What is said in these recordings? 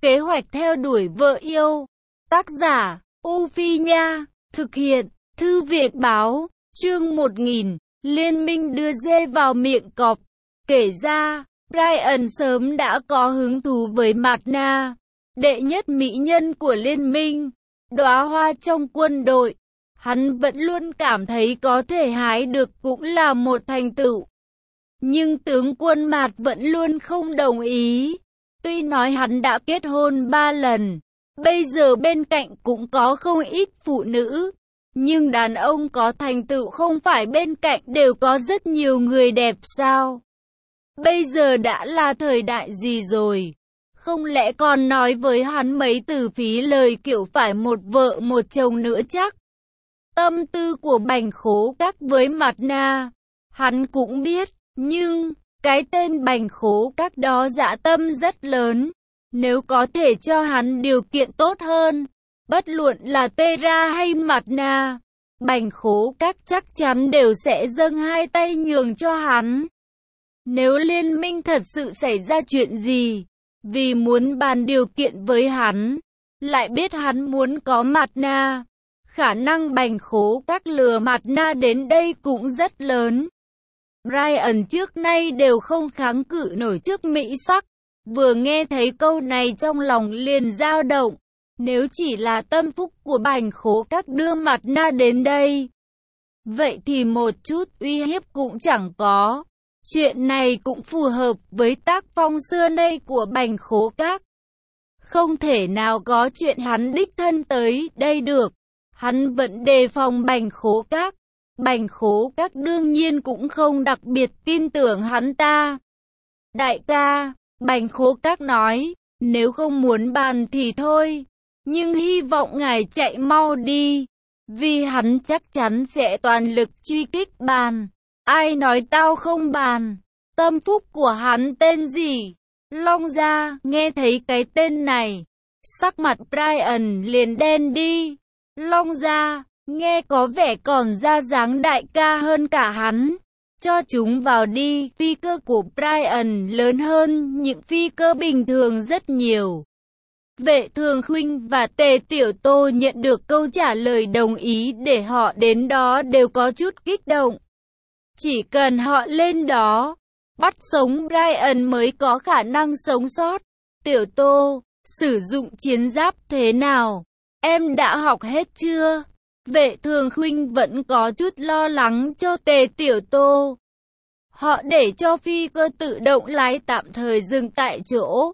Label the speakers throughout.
Speaker 1: Kế hoạch theo đuổi vợ yêu. Tác giả, U Phi Nha. Thực hiện, Thư viện báo. Chương 1000. Liên minh đưa dê vào miệng cọp. Kể ra, Brian sớm đã có hứng thú với Mạt Na, đệ nhất mỹ nhân của liên minh, đóa hoa trong quân đội. Hắn vẫn luôn cảm thấy có thể hái được cũng là một thành tựu. Nhưng tướng quân Mạt vẫn luôn không đồng ý. Tuy nói hắn đã kết hôn 3 lần, bây giờ bên cạnh cũng có không ít phụ nữ. Nhưng đàn ông có thành tựu không phải bên cạnh đều có rất nhiều người đẹp sao? Bây giờ đã là thời đại gì rồi? Không lẽ còn nói với hắn mấy từ phí lời kiểu phải một vợ một chồng nữa chắc? Tâm tư của Bành Khố Các với Mạt Na, hắn cũng biết, nhưng cái tên Bành Khố Các đó dã tâm rất lớn. Nếu có thể cho hắn điều kiện tốt hơn, bất luận là Tera hay Mạt Na, Bành Khố Các chắc chắn đều sẽ dâng hai tay nhường cho hắn. Nếu liên minh thật sự xảy ra chuyện gì, vì muốn bàn điều kiện với hắn, lại biết hắn muốn có Mạt Na, khả năng Bành Khố Các lừa Mạt Na đến đây cũng rất lớn. Brian trước nay đều không kháng cự nổi trước mỹ sắc, vừa nghe thấy câu này trong lòng liền dao động. Nếu chỉ là tâm phúc của Bành Khố Các đưa Mạt Na đến đây, vậy thì một chút uy hiếp cũng chẳng có. Chuyện này cũng phù hợp với tác phong xưa nay của Bành Khố Các. Không thể nào có chuyện hắn đích thân tới đây được. Hắn vẫn đề phòng Bành Khố Các. Bành Khố Các đương nhiên cũng không đặc biệt tin tưởng hắn ta. Đại ca, Bành Khố Các nói, nếu không muốn bàn thì thôi. Nhưng hy vọng ngài chạy mau đi. Vì hắn chắc chắn sẽ toàn lực truy kích bàn. Ai nói tao không bàn? Tâm phúc của hắn tên gì? Long Gia. Nghe thấy cái tên này, sắc mặt Brian liền đen đi. Long Gia, nghe có vẻ còn ra dáng đại ca hơn cả hắn. Cho chúng vào đi. Phi cơ của Brian lớn hơn những phi cơ bình thường rất nhiều. Vệ Thường Khuynh và Tề Tiểu Tô nhận được câu trả lời đồng ý để họ đến đó đều có chút kích động. Chỉ cần họ lên đó, bắt sống Brian mới có khả năng sống sót. Tiểu Tô, sử dụng chiến giáp thế nào? Em đã học hết chưa? Vệ Thường Khuynh vẫn có chút lo lắng cho Tề Tiểu Tô. Họ để cho phi cơ tự động lái tạm thời dừng tại chỗ.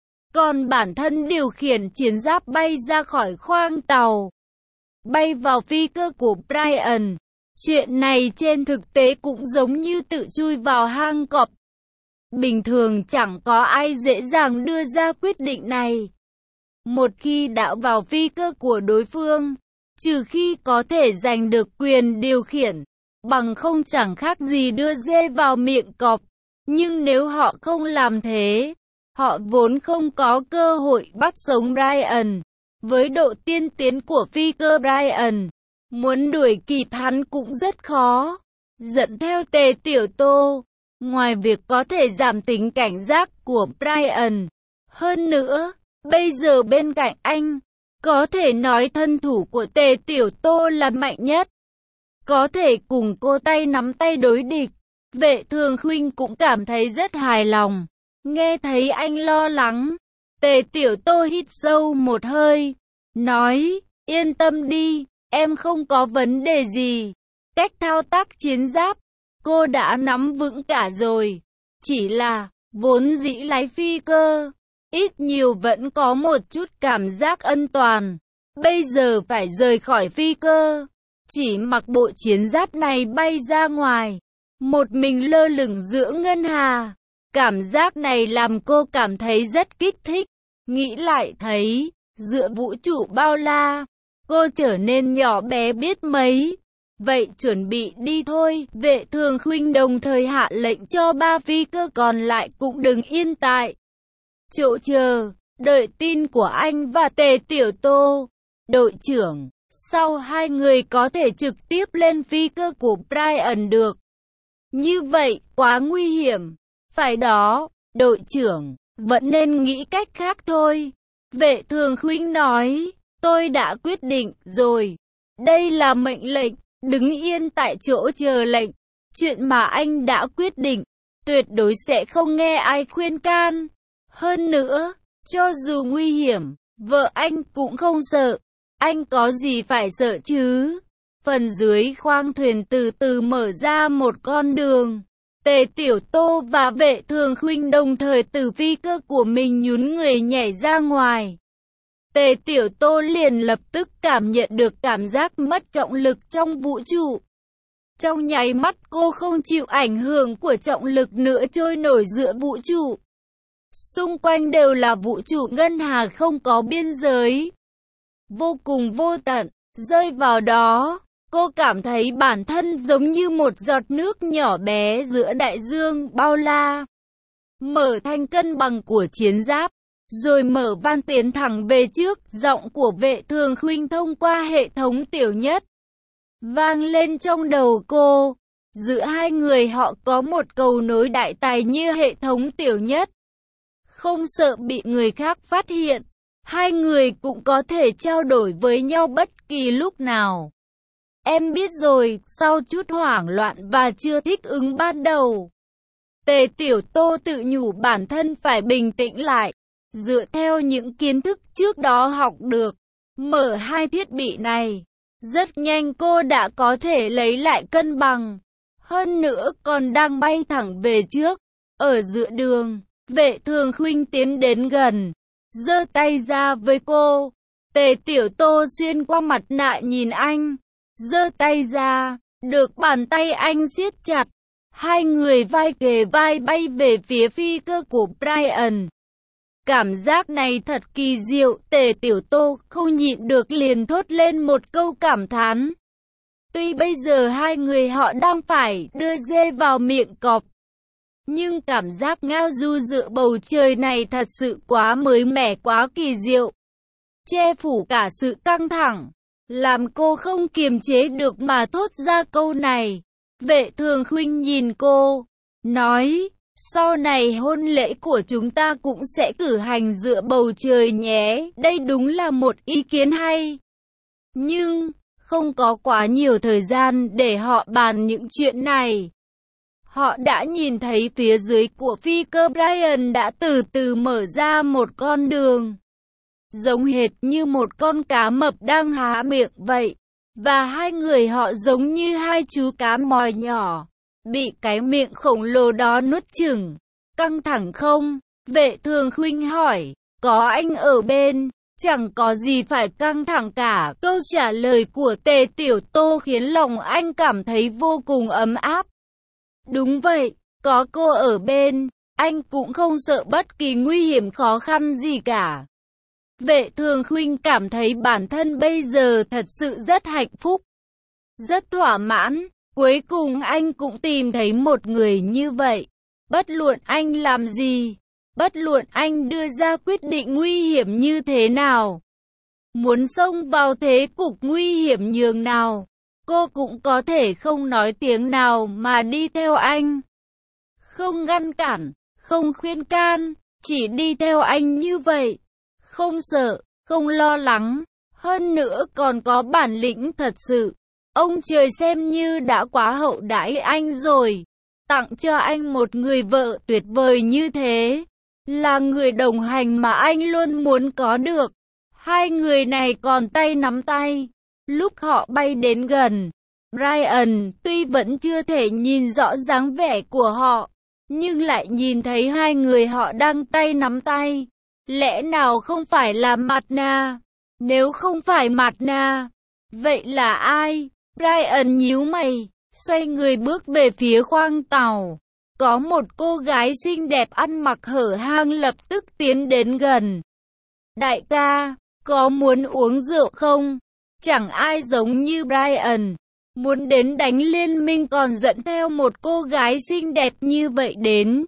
Speaker 1: Còn bản thân điều khiển chiến giáp bay ra khỏi khoang tàu, bay vào phi cơ của Brian. Chuyện này trên thực tế cũng giống như tự chui vào hang cọp. Bình thường chẳng có ai dễ dàng đưa ra quyết định này. Một khi đã vào phi cơ của đối phương, trừ khi có thể giành được quyền điều khiển, bằng không chẳng khác gì đưa dê vào miệng cọp. Nhưng nếu họ không làm thế, họ vốn không có cơ hội bắt sống Brian. Với độ tiên tiến của phi cơ Brian, muốn đuổi kịp hắn cũng rất khó. Dẫn theo Tề Tiểu Tô, ngoài việc có thể giảm tính cảnh giác của Brian, hơn nữa, bây giờ bên cạnh anh, có thể nói thân thủ của Tề Tiểu Tô là mạnh nhất. Có thể cùng cô tay nắm tay đối địch. Vệ Thường Khuynh cũng cảm thấy rất hài lòng. Nghe thấy anh lo lắng, Tề Tiểu Tô hít sâu một hơi, nói, yên tâm đi, em không có vấn đề gì. Cách thao tác chiến giáp, cô đã nắm vững cả rồi. Chỉ là, vốn dĩ lái phi cơ, ít nhiều vẫn có một chút cảm giác an toàn. Bây giờ phải rời khỏi phi cơ, chỉ mặc bộ chiến giáp này bay ra ngoài, một mình lơ lửng giữa ngân hà. Cảm giác này làm cô cảm thấy rất kích thích. Nghĩ lại thấy, giữa vũ trụ bao la, cô trở nên nhỏ bé biết mấy. Vậy chuẩn bị đi thôi. Vệ Thường Khuynh đồng thời hạ lệnh cho 3 phi cơ còn lại cũng đừng yên tại chỗ chờ, đợi tin của anh và Tề Tiểu Tô. Đội trưởng, sau hai người có thể trực tiếp lên phi cơ của Brian được. Như vậy, quá nguy hiểm. Phải đó, đội trưởng, vẫn nên nghĩ cách khác thôi. Vệ Thường Khuynh nói, tôi đã quyết định rồi. Đây là mệnh lệnh, đứng yên tại chỗ chờ lệnh. Chuyện mà anh đã quyết định, tuyệt đối sẽ không nghe ai khuyên can. Hơn nữa, cho dù nguy hiểm, vợ anh cũng không sợ. Anh có gì phải sợ chứ? Phần dưới khoang thuyền từ từ mở ra một con đường. Tề Tiểu Tô và Vệ Thường Khuynh đồng thời từ phi cơ của mình nhún người nhảy ra ngoài. Tề Tiểu Tô liền lập tức cảm nhận được cảm giác mất trọng lực trong vũ trụ. Trong nháy mắt cô không chịu ảnh hưởng của trọng lực nữa, trôi nổi giữa vũ trụ. Xung quanh đều là vũ trụ ngân hà không có biên giới. Vô cùng vô tận, rơi vào đó, cô cảm thấy bản thân giống như một giọt nước nhỏ bé giữa đại dương bao la. Mở thanh cân bằng của chiến giáp, rồi mở van tiến thẳng về trước, giọng của Vệ Thường Khuynh thông qua hệ thống tiểu nhất vang lên trong đầu cô. Giữa hai người họ có một cầu nối đại tài như hệ thống tiểu nhất. Không sợ bị người khác phát hiện, hai người cũng có thể trao đổi với nhau bất kỳ lúc nào. Em biết rồi, sau chút hoảng loạn và chưa thích ứng ban đầu, Tề Tiểu Tô tự nhủ bản thân phải bình tĩnh lại. Dựa theo những kiến thức trước đó học được, mở hai thiết bị này, rất nhanh cô đã có thể lấy lại cân bằng. Hơn nữa còn đang bay thẳng về trước. Ở giữa đường, Vệ Thường Khuynh tiến đến gần, giơ tay ra với cô. Tề Tiểu Tô xuyên qua mặt nạ nhìn anh, giơ tay ra, được bàn tay anh siết chặt. Hai người vai kề vai bay về phía phi cơ của Brian. Cảm giác này thật kỳ diệu, Tề Tiểu Tô không nhịn được liền thốt lên một câu cảm thán. Tuy bây giờ hai người họ đang phải đưa dê vào miệng cọp, nhưng cảm giác ngao du giữa bầu trời này thật sự quá mới mẻ, quá kỳ diệu. Che phủ cả sự căng thẳng, làm cô không kiềm chế được mà thốt ra câu này. Vệ Thường Khuynh nhìn cô, nói, sau này hôn lễ của chúng ta cũng sẽ cử hành giữa bầu trời nhé. Đây đúng là một ý kiến hay. Nhưng, không có quá nhiều thời gian để họ bàn những chuyện này. Họ đã nhìn thấy phía dưới của phi cơ Brian đã từ từ mở ra một con đường, giống hệt như một con cá mập đang há miệng vậy. Và hai người họ giống như hai chú cá mòi nhỏ, bị cái miệng khổng lồ đó nuốt chửng. Căng thẳng không? Vệ Thường Khuynh hỏi. Có anh ở bên, chẳng có gì phải căng thẳng cả. Câu trả lời của Tề Tiểu Tô khiến lòng anh cảm thấy vô cùng ấm áp. Đúng vậy, có cô ở bên, anh cũng không sợ bất kỳ nguy hiểm khó khăn gì cả. Vệ Thường Khuynh cảm thấy bản thân bây giờ thật sự rất hạnh phúc, rất thỏa mãn. Cuối cùng anh cũng tìm thấy một người như vậy. Bất luận anh làm gì, bất luận anh đưa ra quyết định nguy hiểm như thế nào, muốn xông vào thế cục nguy hiểm nhường nào, cô cũng có thể không nói tiếng nào mà đi theo anh. Không ngăn cản, không khuyên can, chỉ đi theo anh như vậy. Không sợ, không lo lắng, hơn nữa còn có bản lĩnh thật sự. Ông trời xem như đã quá hậu đãi anh rồi, tặng cho anh một người vợ tuyệt vời như thế, là người đồng hành mà anh luôn muốn có được. Hai người này còn tay nắm tay. Lúc họ bay đến gần, Brian tuy vẫn chưa thể nhìn rõ dáng vẻ của họ, nhưng lại nhìn thấy hai người họ đang tay nắm tay. Lẽ nào không phải là Mạt Na? Nếu không phải Mạt Na, vậy là ai? Brian nhíu mày, xoay người bước về phía khoang tàu. Có một cô gái xinh đẹp ăn mặc hở hang lập tức tiến đến gần. Đại ca, có muốn uống rượu không? Chẳng ai giống như Brian, muốn đến đánh liên minh còn dẫn theo một cô gái xinh đẹp như vậy đến.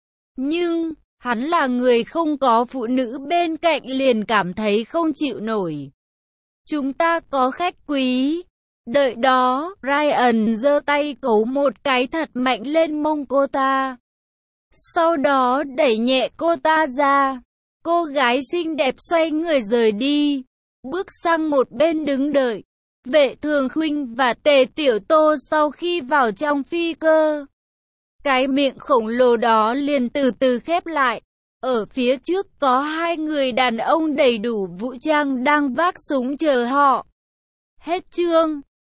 Speaker 1: Nhưng hắn là người không có phụ nữ bên cạnh liền cảm thấy không chịu nổi. Chúng ta có khách quý. Đợi đó, Ryan giơ tay cấu một cái thật mạnh lên mông cô ta. Sau đó đẩy nhẹ cô ta ra. Cô gái xinh đẹp xoay người rời đi, bước sang một bên đứng đợi. Vệ Thường Khuynh và Tề Tiểu Tô sau khi vào trong phi cơ, cái miệng khổng lồ đó liền từ từ khép lại. Ở phía trước có hai người đàn ông đầy đủ vũ trang đang vác súng chờ họ. Hết chương.